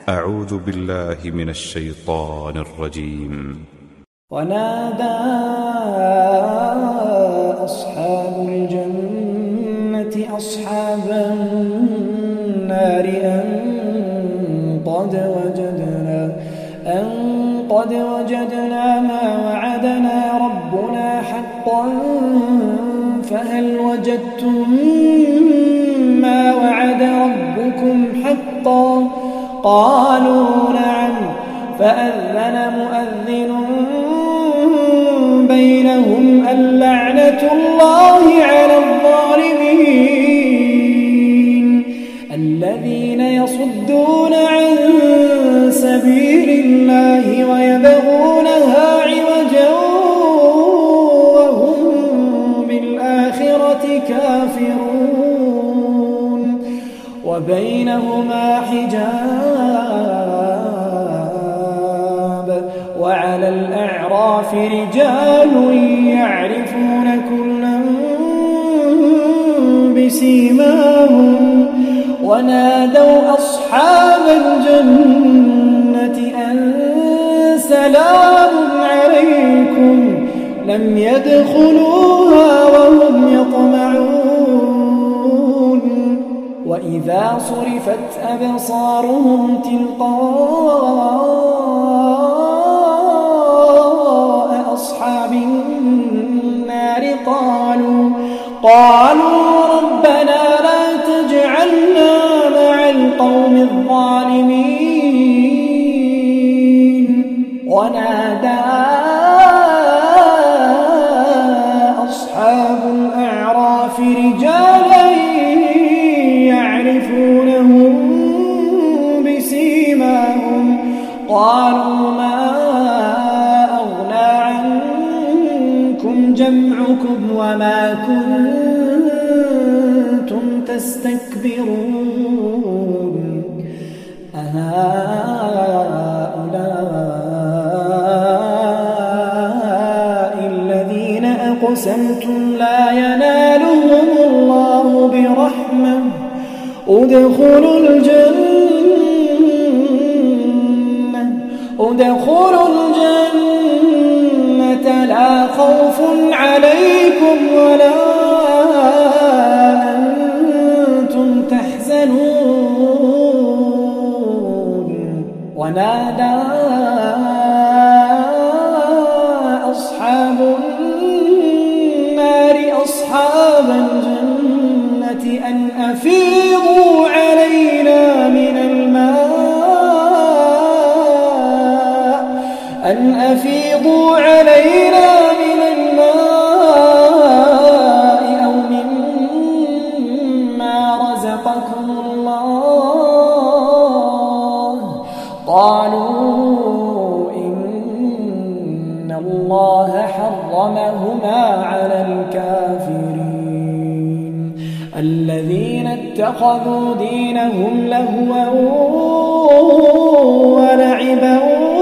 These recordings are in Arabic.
أعوذ بالله من الشيطان الرجيم. ونادى أصحاب الجنة أصحاب النار أن قد وجدنا ما وعدنا ربنا حقا فهل وجدتم ما وعد ربكم حقا؟ قالوا نعم. فأذن مؤذن بينهم اللعنة الله على الظالمين الذين يصدون عن سبيل الله ويبغونها عوجا وهم بالآخرة كافرون وبينهما حجاب وعلى الأعراف رجال يعرفون كلا بسيماهم ونادوا أصحاب الجنة أن سلام عليكم لم يدخلوها وهم يطمعون وإذا صرفت أبصارهم تلقاء أصحاب النار قالوا ربنا لا تجعلنا مع القوم الظالمين ونادى أصحاب الأعراف رجالا يعرفونهم بسيماهم قالوا ما أغنى عنكم جمعكم وما كنتم تستكبرون أهؤلاء الذين أقسمتم لا ينالهم الله برحمة ادخلوا الجنة لا خوف عليكم ولا أنتم تحزنون ونادى أصحاب النار أصحاب الجنة أن أفيضوا علينا من الماء أو مما رزقكم الله قالوا إن الله حرمهما على الكافرين الذين اتخذوا دينهم لهوا ولعبا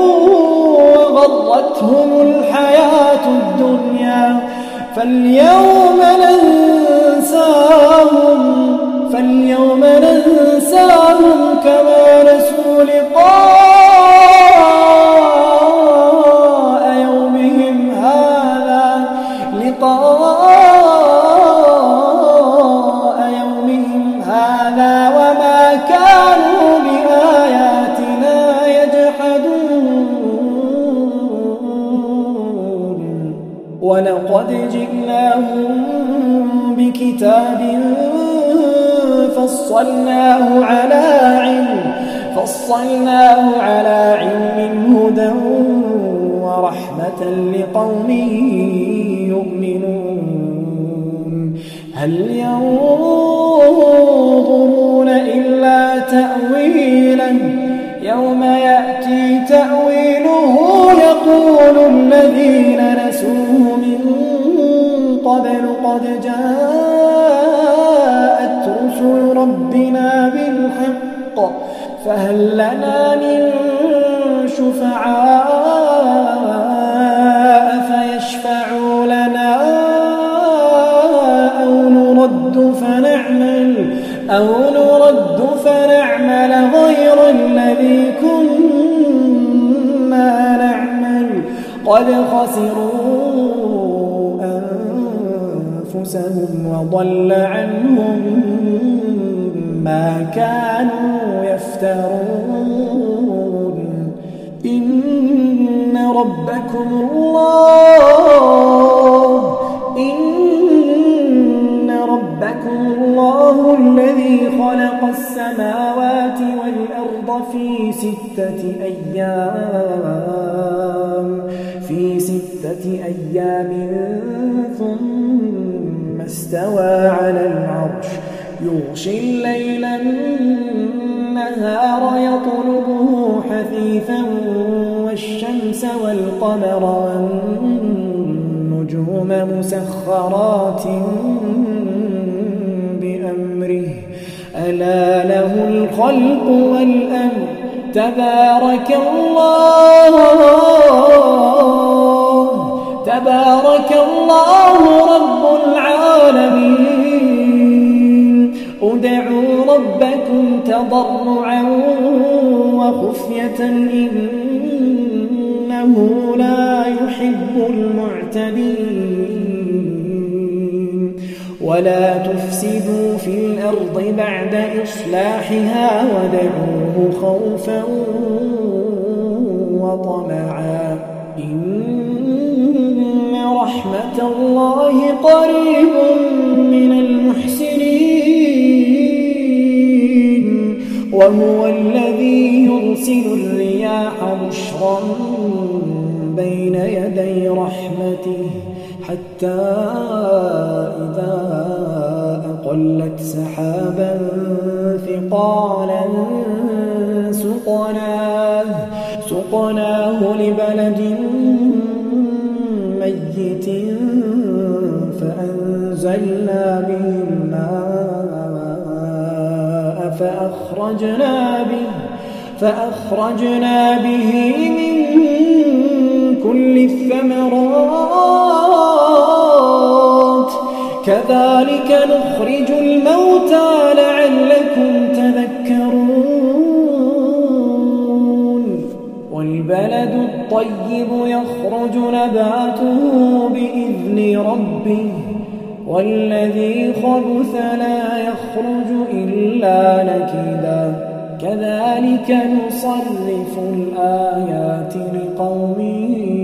وغرتهم الحياة الدنيا فاليوم ننساهم كما نسوا لقاء يومهم هذا وما كانوا بآياتنا يجحدون ولقد جئناهم بكتاب فصلناه على علم هدى ورحمة لقوم يؤمنون هل ينظرون إلا تأويله يوم يأتي تأويله يقول الذين نسوه من قبل قد جاءت رسل ربنا بالحق فهل لنا من شفعاء فيشفعوا لنا أو نرد فنعمل غير الذي كنا نعمل قد خسروا أنفسهم وضل عنهم ما كانوا يفترون إن ربكم الله الذي خلق السماوات والأرض في ستة أيام ثم استوى على العرش يغشي الليل النهار يطلبه حثيثا والشمس والقمر والنجوم مسخرات بأمره ألا له الخلق والأمر تبارك الله رب العالمين ادعوا ربكم تضرعا وخفية إنه لا يحب المعتدين ولا تفسدوا في الأرض بعد إصلاحها ودعوه خوفا وطمعا إن رحمة الله قريب من المحسنين وهو الذي يرسل الرياح بشرا بين يدي رحمته حتى إذا أقلت سحابا ثقالا سقناه لبلد ميت فأنزلنا به الماء فأخرجنا به من كل الثمرات كذلك نخرج الموتى لعلكم تذكرون والبلد الطيب يخرج نباته بإذن ربه والذي خبث لا يخرج إلا نكدا كذلك نصرف الآيات لقوم